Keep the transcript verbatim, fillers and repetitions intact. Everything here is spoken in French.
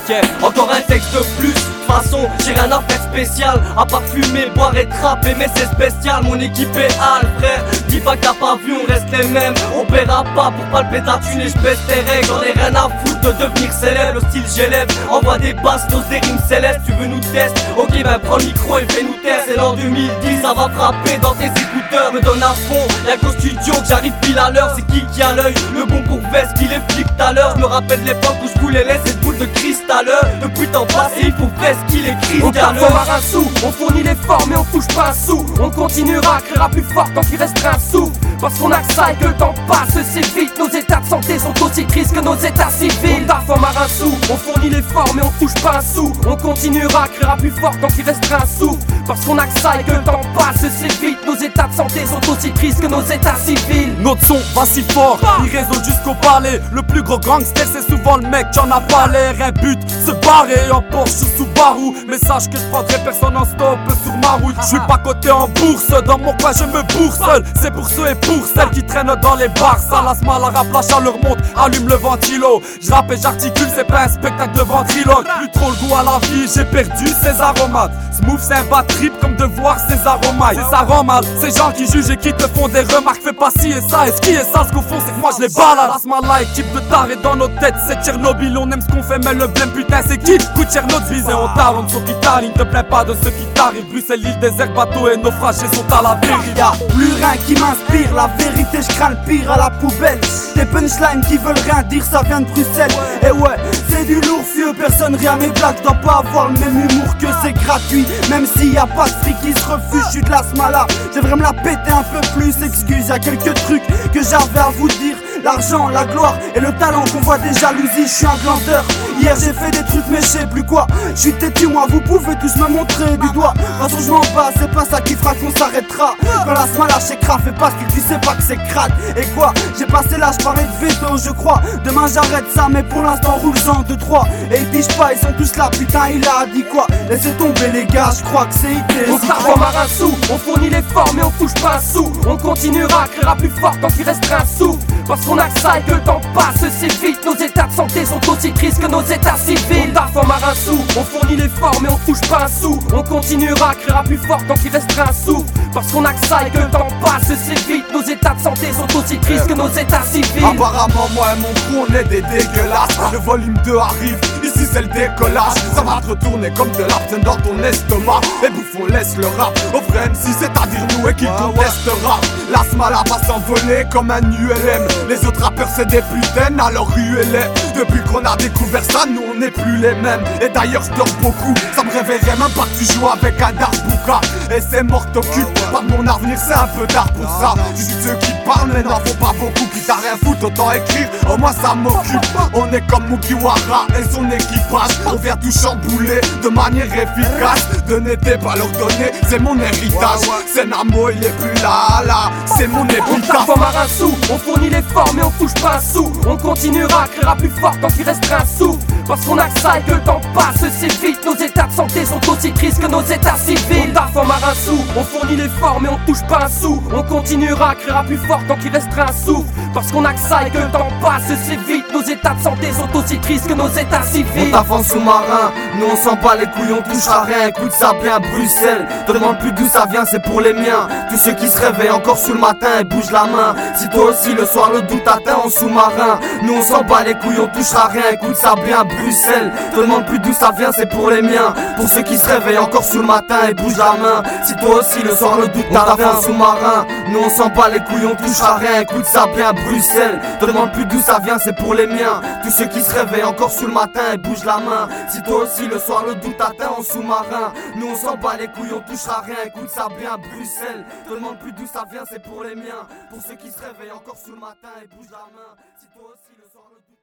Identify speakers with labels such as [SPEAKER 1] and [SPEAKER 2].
[SPEAKER 1] Ok, encore un texte de plus. De toute façon, j'ai rien à faire spécial, à part fumer, boire et trapper, mais c'est spécial. Mon équipe est hal, frère. Dis pas que t'as pas vu, on reste les mêmes. On paiera pas pour palper ta thune et je baisse tes règles. J'en ai rien à foutre de devenir célèbre. Le style j'élève, envoie des basses, dose des rimes célestes. Tu veux nous tester? Ok, ben prends le micro et fais-nous test. C'est l'an deux mille dix, ça va frapper dans tes écouteurs. Me donne à fond, y'a qu'au studio que j'arrive pile à l'heure. C'est qui qui a l'œil? Le bon pour veste, qui les flics tout à l'heure. Je me rappelle l'époque où je voulais laisser cette boule de cristal. Depuis temps passé, il faut faire ce qu'il écrit.
[SPEAKER 2] On tape comme un sou, on fournit l'effort mais on touche pas un sou. On continuera, criera plus fort tant qu'il restera un sou. Parce qu'on a que ça et que le temps passe si vite. Nos états de santé sont aussi tristes que nos états civils. On tape en marin sous, on fournit l'effort mais on touche pas un sou. On continuera, criera plus fort tant qu'il restera un sou. Parce qu'on a que ça et que le temps passe si vite. Nos états de santé sont aussi tristes que nos états civils.
[SPEAKER 3] Notre son va si fort, il résonne jusqu'au palais. Le plus gros gangster c'est souvent le mec qui en a pas l'air. Un but, se barrer en Porsche ou Subaru. Mais sache que je prendrai personne en stop sur ma route. Je suis pas coté en bourse, dans mon coin je me bourse seul. C'est pour ceux et pour celles qui traînent dans les bars. Ça lasse mal à rap, la chaleur monte, allume le ventilo. Je rappe et j'articule, c'est pas un spectacle de ventriloque. Plus trop le goût à la vie, j'ai perdu ces aromates. Smooth c'est un bad trip comme de voir ces aromates. C'est ça rend mal, ces gens qui jugent et qui te font des remarques. Fais pas ci et ça, et ce qui est ça, ce qu'au fond c'est que moi je les balade. Lasse mal là, équipe de tarés dans nos têtes. C'est Tchernobyl, on aime ce qu'on fait mais le blême putain c'est qui? Coûte cher notre vie et on talonne sur guitare. Ne te plains pas de ce qui t'arrive. Bruxelles, l'île désert, bateau et naufragés sont à la dérive.
[SPEAKER 4] Y'a plus rien qui m'inspire, la vérité je crains le pire à la poubelle. Des punchlines qui veulent rien dire, ça vient de Bruxelles. Et ouais, c'est du lourd fieux, personne rien mes blagues. Dois pas avoir le même humour que c'est gratuit. Même s'il y a pas de fric qui se refuse, je suis de l'asmala. J'aimerais me la péter un peu plus, excuse, y'a quelques trucs que j'avais à vous dire. L'argent, la gloire et le talent qu'on voit des jalousies, je suis un glandeur. Hier j'ai fait des trucs mais je sais plus quoi. Je suis têtu moi, vous pouvez tous me montrer du doigt. De toute façon je m'en bats, c'est pas ça qui fera qu'on s'arrêtera. Quand la smala chez Kraft fait pas ce que tu sais pas que c'est crade. Et quoi, j'ai passé l'âge, parlais de veto je crois. Demain j'arrête ça mais pour l'instant roule-en deux trois. Et ils pigent pas, ils sont tous là, putain il a dit quoi? Laissez tomber les gars, je crois que c'est idée.
[SPEAKER 2] On tape en marin sous, on fournit l'effort mais on touche pas un sou. On continuera, criera plus fort tant qu'il restera un sou. Parce qu'on a que ça et que le temps passe si vite. Nos états de santé sont aussi tristes que nos états civils. On taffe en marin sous, on fournit l'effort mais on touche pas un sou. On continuera, criera plus fort tant qu'il restera un sou. Parce qu'on a que ça et que le temps passe si vite. Nos états de santé sont aussi tristes que nos états civils.
[SPEAKER 5] Apparemment moi et mon crew on est des dégueulasses. Le volume deux arrive, ici c'est le décollage. Ça va te retourner comme de l'absinthe dans ton estomac. Et bouffon laisse le rap au vrai M C, c'est-à-dire nous et qui contestera. La smala va s'envoler comme un U L M. Les autres rappeurs c'est des putaines, alors U L M. Depuis qu'on a découvert ça, nous on n'est plus les mêmes. Et d'ailleurs je dors beaucoup, ça me réveillerait même pas que tu joues avec un darbouka. Et c'est mort t'occupe, pas de mon avenir c'est un peu tard pour ça. Je suis ceux qui parlent mais n'en font pas beaucoup. Qui t'a rien foutre, autant écrire, au moins ça m'occupe. On est comme Mugiwara et son équipage. On vient tout chambouler de manière efficace. Donner des valeurs données, c'est mon héritage. C'est Namo, il est plus là, là, c'est mon épitaphe.
[SPEAKER 2] On tape en marin sous, on fournit l'effort mais on touche pas un sou. On continuera, criera plus fort tant qu'il restera un sou. Parce qu'on a que ça et que le temps passe si vite. Nos états de santé sont aussi tristes que nos états civils. On taffe en marin sous, on fournit l'effort mais on touche pas un sou. On continuera, criera plus fort tant qu'il restera un sou. Parce qu'on a que ça et que le temps passe si vite. Nos états de santé sont aussi tristes que nos états civils.
[SPEAKER 1] On taffe en sous-marin, nous on s'en bat les couilles, on touche à rien. Écoute ça bien Bruxelles, te demande plus d'où ça vient, c'est pour les miens. Tous ceux qui se réveillent encore sous le matin et bougent la main. Si toi aussi le soir le doute atteint en sous-marin, nous on s'en bat les couilles, on touche à rien. Écoute ça bien Bruxelles, te demande plus d'où ça vient, c'est pour les miens. Pour ceux qui se réveillent encore sous le matin et bougent la main. Si toi aussi le soir le doute atteint en sous-marin, nous on s'en bat les couilles, on touche à rien. Écoute ça bien Bruxelles, te demande plus d'où ça vient, c'est pour les miens. Tous ceux qui se réveillent encore sous le matin et bougent la main. Si toi aussi le soir le doute atteint en sous-marin, nous on s'en bat les couilles, on touche à rien. Écoute ça bien Bruxelles, te demande plus d'où ça vient, c'est pour les miens. Pour ceux qui se réveillent encore sous le matin et bougent la main. Si toi aussi le soir le doute